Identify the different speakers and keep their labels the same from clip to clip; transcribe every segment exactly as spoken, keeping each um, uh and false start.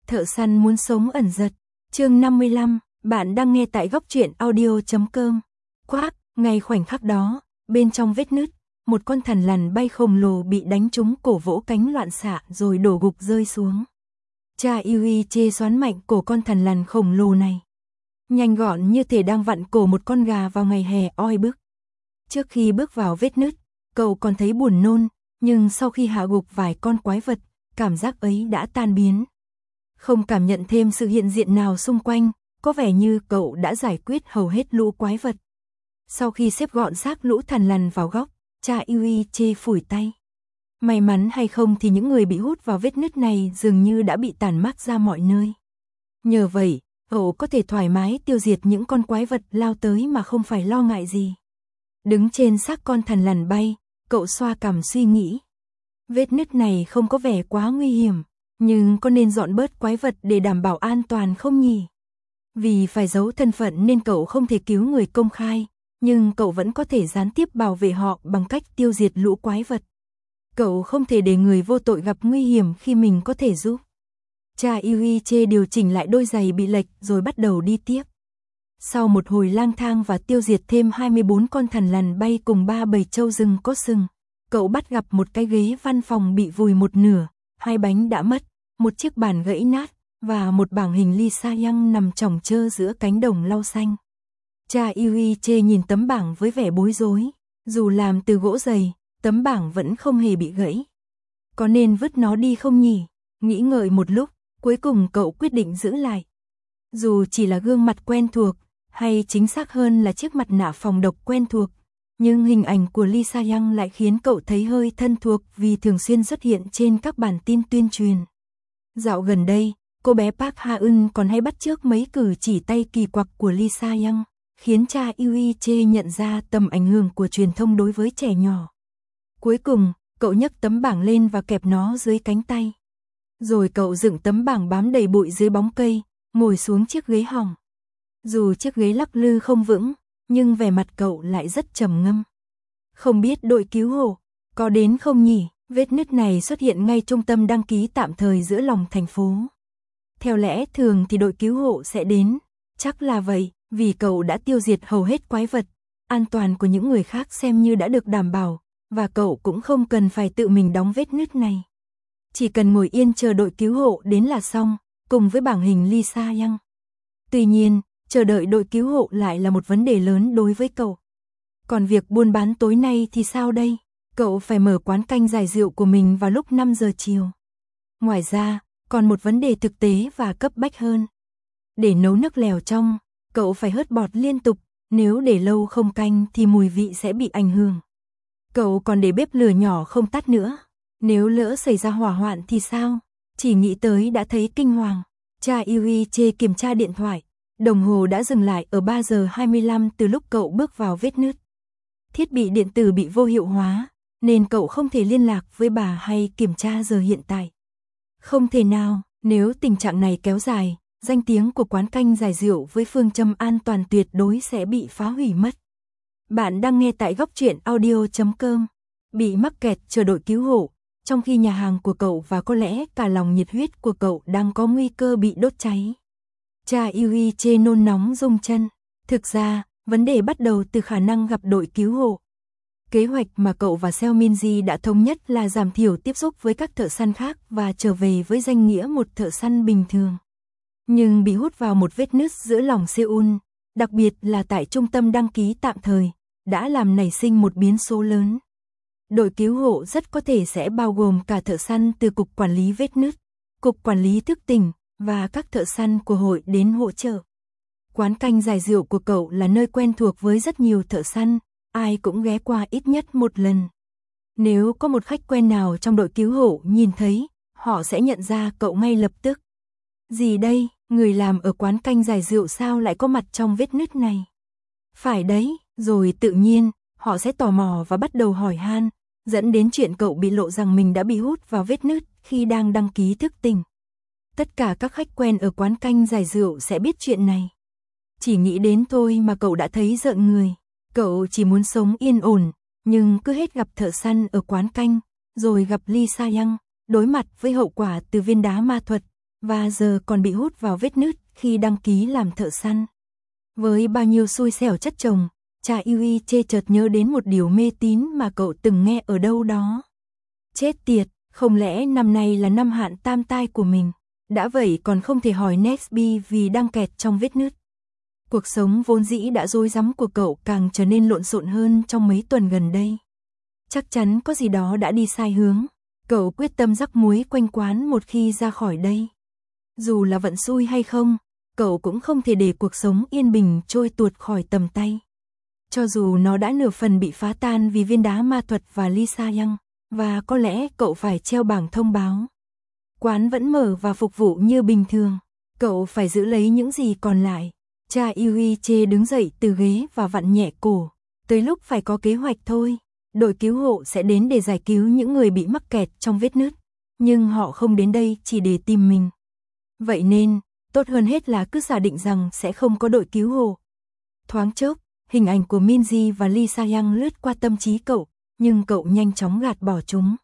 Speaker 1: Thợ săn muốn sống ẩn giật. Chương năm mươi lăm, bạn đang nghe tại góc truyện audio chấm com. Quác, ngay khoảnh khắc đó, bên trong vết nứt, một con thằn lằn bay khổng lồ bị đánh trúng cổ vỗ cánh loạn xạ rồi đổ gục rơi xuống. Cha Yuiche xoắn mạnh cổ con thằn lằn khổng lồ này. Nhanh gọn như thể đang vặn cổ một con gà vào ngày hè oi bức. Trước khi bước vào vết nứt, cậu còn thấy buồn nôn, nhưng sau khi hạ gục vài con quái vật, cảm giác ấy đã tan biến. Không cảm nhận thêm sự hiện diện nào xung quanh, có vẻ như cậu đã giải quyết hầu hết lũ quái vật. Sau khi xếp gọn xác lũ thằn lằn vào góc, cha Yuiche phủi tay. May mắn hay không thì những người bị hút vào vết nứt này dường như đã bị tản mát ra mọi nơi. Nhờ vậy, cậu có thể thoải mái tiêu diệt những con quái vật lao tới mà không phải lo ngại gì. Đứng trên xác con thằn lằn bay, cậu xoa cằm suy nghĩ. Vết nứt này không có vẻ quá nguy hiểm, nhưng có nên dọn bớt quái vật để đảm bảo an toàn không nhỉ? Vì phải giấu thân phận nên cậu không thể cứu người công khai, nhưng cậu vẫn có thể gián tiếp bảo vệ họ bằng cách tiêu diệt lũ quái vật. Cậu không thể để người vô tội gặp nguy hiểm khi mình có thể giúp. Cha Yuiche điều chỉnh lại đôi giày bị lệch rồi bắt đầu đi tiếp. Sau một hồi lang thang và tiêu diệt thêm hai mươi bốn con thằn lằn bay cùng ba bầy trâu rừng có sừng, cậu bắt gặp một cái ghế văn phòng bị vùi một nửa, hai bánh đã mất, một chiếc bàn gãy nát, và một bảng hình Lee Sa-young nằm chồng chơ giữa cánh đồng lau xanh. Cha Yuiche nhìn tấm bảng với vẻ bối rối, dù làm từ gỗ dày, tấm bảng vẫn không hề bị gãy. Có nên vứt nó đi không nhỉ? Nghĩ ngợi một lúc, cuối cùng cậu quyết định giữ lại. Dù chỉ là gương mặt quen thuộc, hay chính xác hơn là chiếc mặt nạ phòng độc quen thuộc, nhưng hình ảnh của Lee Sa-young lại khiến cậu thấy hơi thân thuộc vì thường xuyên xuất hiện trên các bản tin tuyên truyền. Dạo gần đây, cô bé Park Ha-eun còn hay bắt chước mấy cử chỉ tay kỳ quặc của Lee Sa-young, khiến cha Yuiche nhận ra tầm ảnh hưởng của truyền thông đối với trẻ nhỏ. Cuối cùng, cậu nhấc tấm bảng lên và kẹp nó dưới cánh tay. Rồi cậu dựng tấm bảng bám đầy bụi dưới bóng cây, ngồi xuống chiếc ghế hỏng. Dù chiếc ghế lắc lư không vững, nhưng vẻ mặt cậu lại rất trầm ngâm. Không biết đội cứu hộ có đến không nhỉ? Vết nứt này xuất hiện ngay trung tâm đăng ký tạm thời giữa lòng thành phố. Theo lẽ thường thì đội cứu hộ sẽ đến, chắc là vậy, vì cậu đã tiêu diệt hầu hết quái vật, an toàn của những người khác xem như đã được đảm bảo, và cậu cũng không cần phải tự mình đóng vết nứt này. Chỉ cần ngồi yên chờ đội cứu hộ đến là xong, cùng với bảng hình Lee Sa-young. Tuy nhiên, chờ đợi đội cứu hộ lại là một vấn đề lớn đối với cậu. Còn việc buôn bán tối nay thì sao đây? Cậu phải mở quán canh giải rượu của mình vào lúc năm giờ chiều. Ngoài ra, còn một vấn đề thực tế và cấp bách hơn. Để nấu nước lèo trong, cậu phải hớt bọt liên tục, nếu để lâu không canh thì mùi vị sẽ bị ảnh hưởng. Cậu còn để bếp lửa nhỏ không tắt nữa. Nếu lỡ xảy ra hỏa hoạn thì sao? Chỉ nghĩ tới đã thấy kinh hoàng. Cha Yuiche kiểm tra điện thoại. Đồng hồ đã dừng lại ở ba giờ hai mươi lăm từ lúc cậu bước vào vết nứt. Thiết bị điện tử bị vô hiệu hóa, nên cậu không thể liên lạc với bà hay kiểm tra giờ hiện tại. Không thể nào, nếu tình trạng này kéo dài, danh tiếng của quán canh giải rượu với phương châm an toàn tuyệt đối sẽ bị phá hủy mất. Bạn đang nghe tại góc truyện audio chấm com. Bị mắc kẹt chờ đội cứu hộ, trong khi nhà hàng của cậu và có lẽ cả lòng nhiệt huyết của cậu đang có nguy cơ bị đốt cháy. Cha Yuiche nôn nóng rung chân. Thực ra, vấn đề bắt đầu từ khả năng gặp đội cứu hộ. Kế hoạch mà cậu và Seo Min-ji đã thống nhất là giảm thiểu tiếp xúc với các thợ săn khác và trở về với danh nghĩa một thợ săn bình thường. Nhưng bị hút vào một vết nứt giữa lòng Seoul, đặc biệt là tại trung tâm đăng ký tạm thời, đã làm nảy sinh một biến số lớn. Đội cứu hộ rất có thể sẽ bao gồm cả thợ săn từ Cục Quản lý Vết nứt, Cục Quản lý Thức tỉnh, và các thợ săn của hội đến hỗ trợ. Quán canh giải rượu của cậu là nơi quen thuộc với rất nhiều thợ săn, ai cũng ghé qua ít nhất một lần. Nếu có một khách quen nào trong đội cứu hộ nhìn thấy, họ sẽ nhận ra cậu ngay lập tức. Gì đây, người làm ở quán canh giải rượu sao lại có mặt trong vết nứt này? Phải đấy, rồi tự nhiên, họ sẽ tò mò và bắt đầu hỏi han, dẫn đến chuyện cậu bị lộ rằng mình đã bị hút vào vết nứt khi đang đăng ký thức tỉnh. Tất cả các khách quen ở quán canh giải rượu sẽ biết chuyện này. Chỉ nghĩ đến thôi mà cậu đã thấy rợn người. Cậu chỉ muốn sống yên ổn, nhưng cứ hết gặp thợ săn ở quán canh, rồi gặp Lee Sa-young, đối mặt với hậu quả từ viên đá ma thuật, và giờ còn bị hút vào vết nứt khi đăng ký làm thợ săn. Với bao nhiêu xui xẻo chất chồng, cha Yuiche chợt nhớ đến một điều mê tín mà cậu từng nghe ở đâu đó. Chết tiệt, không lẽ năm nay là năm hạn tam tai của mình? Đã vậy còn không thể hỏi Nextby vì đang kẹt trong vết nứt. Cuộc sống vốn dĩ đã rối rắm của cậu càng trở nên lộn xộn hơn trong mấy tuần gần đây. Chắc chắn có gì đó đã đi sai hướng. Cậu quyết tâm rắc muối quanh quán một khi ra khỏi đây. Dù là vận xui hay không, cậu cũng không thể để cuộc sống yên bình trôi tuột khỏi tầm tay. Cho dù nó đã nửa phần bị phá tan vì viên đá ma thuật và Lisa Young, và có lẽ cậu phải treo bảng thông báo. Quán vẫn mở và phục vụ như bình thường. Cậu phải giữ lấy những gì còn lại. Cha Yuiche đứng dậy từ ghế và vặn nhẹ cổ. Tới lúc phải có kế hoạch thôi. Đội cứu hộ sẽ đến để giải cứu những người bị mắc kẹt trong vết nứt. Nhưng họ không đến đây chỉ để tìm mình. Vậy nên, tốt hơn hết là cứ giả định rằng sẽ không có đội cứu hộ. Thoáng chốc, hình ảnh của Minji và Lisa Young lướt qua tâm trí cậu, nhưng cậu nhanh chóng gạt bỏ chúng.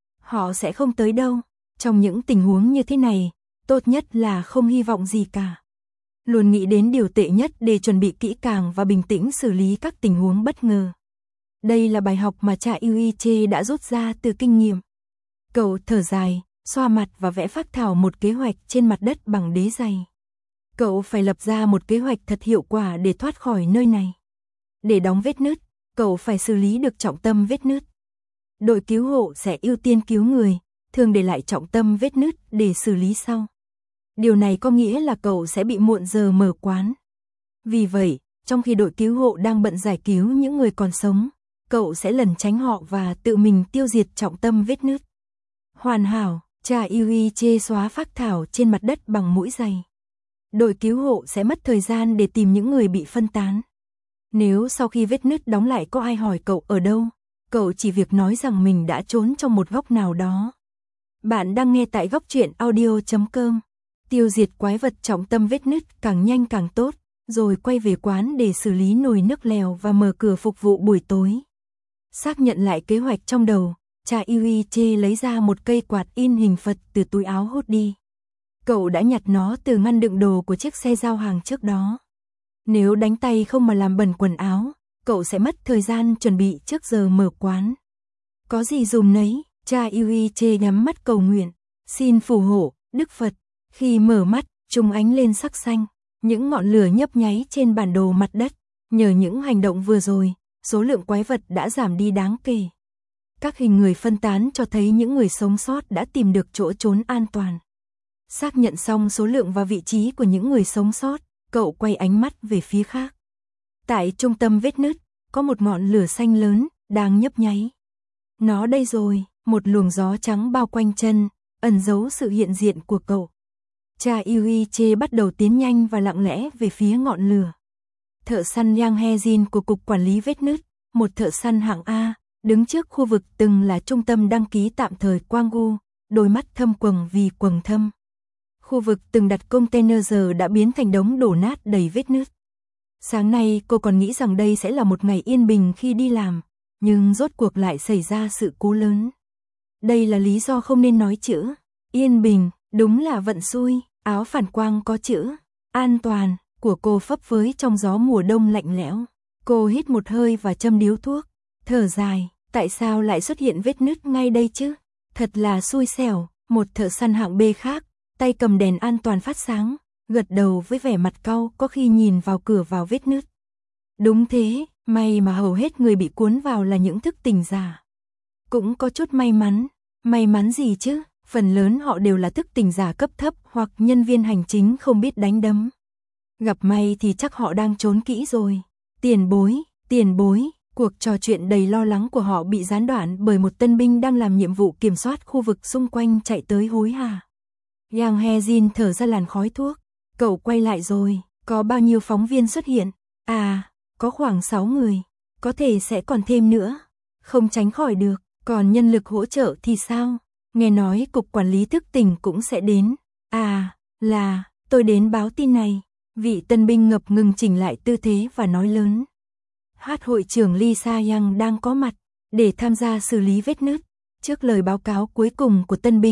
Speaker 1: Họ sẽ không tới đâu. Trong những tình huống như thế này, tốt nhất là không hy vọng gì cả. Luôn nghĩ đến điều tệ nhất để chuẩn bị kỹ càng và bình tĩnh xử lý các tình huống bất ngờ. Đây là bài học mà cha Yuiche đã rút ra từ kinh nghiệm. Cậu thở dài, xoa mặt và vẽ phác thảo một kế hoạch trên mặt đất bằng đế giày. Cậu phải lập ra một kế hoạch thật hiệu quả để thoát khỏi nơi này. Để đóng vết nứt, cậu phải xử lý được trọng tâm vết nứt. Đội cứu hộ sẽ ưu tiên cứu người, thường để lại trọng tâm vết nứt để xử lý sau. Điều này có nghĩa là cậu sẽ bị muộn giờ mở quán. Vì vậy, trong khi đội cứu hộ đang bận giải cứu những người còn sống, cậu sẽ lẩn tránh họ và tự mình tiêu diệt trọng tâm vết nứt. Hoàn hảo, cha Yuiche xóa phác thảo trên mặt đất bằng mũi giày. Đội cứu hộ sẽ mất thời gian để tìm những người bị phân tán. Nếu sau khi vết nứt đóng lại có ai hỏi cậu ở đâu, cậu chỉ việc nói rằng mình đã trốn trong một góc nào đó. Bạn đang nghe tại góc truyện audio chấm com. Tiêu diệt quái vật trọng tâm vết nứt càng nhanh càng tốt, rồi quay về quán để xử lý nồi nước lèo và mở cửa phục vụ buổi tối. Xác nhận lại kế hoạch trong đầu, cha Yuiche lấy ra một cây quạt in hình Phật từ túi áo hốt đi. Cậu đã nhặt nó từ ngăn đựng đồ của chiếc xe giao hàng trước đó. Nếu đánh tay không mà làm bẩn quần áo, cậu sẽ mất thời gian chuẩn bị trước giờ mở quán. Có gì dùm nấy, cha Yuiche nhắm mắt cầu nguyện, xin phù hộ, Đức Phật. Khi mở mắt, chúng ánh lên sắc xanh, những ngọn lửa nhấp nháy trên bản đồ mặt đất. Nhờ những hành động vừa rồi, số lượng quái vật đã giảm đi đáng kể. Các hình người phân tán cho thấy những người sống sót đã tìm được chỗ trốn an toàn. Xác nhận xong số lượng và vị trí của những người sống sót, cậu quay ánh mắt về phía khác. Tại trung tâm vết nứt, có một ngọn lửa xanh lớn, đang nhấp nháy. Nó đây rồi, một luồng gió trắng bao quanh chân, ẩn giấu sự hiện diện của cậu. Cha Yuiche bắt đầu tiến nhanh và lặng lẽ về phía ngọn lửa. Thợ săn Yang Hejin của Cục Quản lý Vết Nứt, một thợ săn hạng A, đứng trước khu vực từng là trung tâm đăng ký tạm thời Gwanggu, đôi mắt thâm quầng vì quầng thâm. Khu vực từng đặt container giờ đã biến thành đống đổ nát đầy vết nứt. Sáng nay cô còn nghĩ rằng đây sẽ là một ngày yên bình khi đi làm, nhưng rốt cuộc lại xảy ra sự cố lớn. Đây là lý do không nên nói chữ yên bình, đúng là vận xui. Áo phản quang có chữ an toàn của cô phấp phới trong gió mùa đông lạnh lẽo. Cô hít một hơi và châm điếu thuốc, thở dài, tại sao lại xuất hiện vết nứt ngay đây chứ? Thật là xui xẻo. Một thợ săn hạng B khác, tay cầm đèn an toàn phát sáng, gật đầu với vẻ mặt cau có khi nhìn vào cửa vào vết nứt. Đúng thế, may mà hầu hết người bị cuốn vào là những thức tỉnh giả. Cũng có chút may mắn. May mắn gì chứ? Phần lớn họ đều là thức tỉnh giả cấp thấp hoặc nhân viên hành chính không biết đánh đấm. Gặp may thì chắc họ đang trốn kỹ rồi. Tiền bối, tiền bối, cuộc trò chuyện đầy lo lắng của họ bị gián đoạn bởi một tân binh đang làm nhiệm vụ kiểm soát khu vực xung quanh chạy tới hối hả. Yang Hejin thở ra làn khói thuốc. Cậu quay lại rồi, có bao nhiêu phóng viên xuất hiện? À, có khoảng sáu người, có thể sẽ còn thêm nữa. Không tránh khỏi được, còn nhân lực hỗ trợ thì sao? Nghe nói Cục Quản lý Thức tỉnh cũng sẽ đến. À, là, tôi đến báo tin này. Vị tân binh ngập ngừng chỉnh lại tư thế và nói lớn. Hát hội trưởng Lisa Young đang có mặt để tham gia xử lý vết nứt. Trước lời báo cáo cuối cùng của tân binh,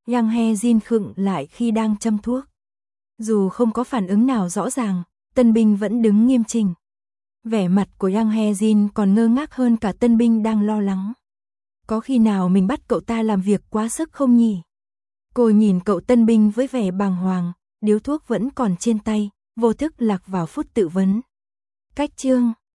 Speaker 1: Yang He Jin khựng lại khi đang châm thuốc. Dù không có phản ứng nào rõ ràng, Tân binh vẫn đứng nghiêm chỉnh. Vẻ mặt của Yang He Jin còn ngơ ngác hơn cả Tân binh đang lo lắng. Có khi nào mình bắt cậu ta làm việc quá sức không nhỉ? Cô nhìn cậu Tân binh với vẻ bàng hoàng, điếu thuốc vẫn còn trên tay, vô thức lạc vào phút tự vấn. Cách chương